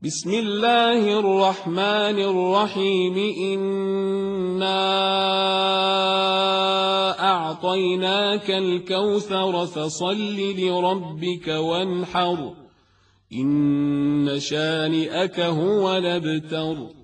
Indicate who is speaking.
Speaker 1: بسم الله الرحمن الرحيم إنا أعطيناك الكوثر فصل لربك وانحر إن شانئك هو الأبتر.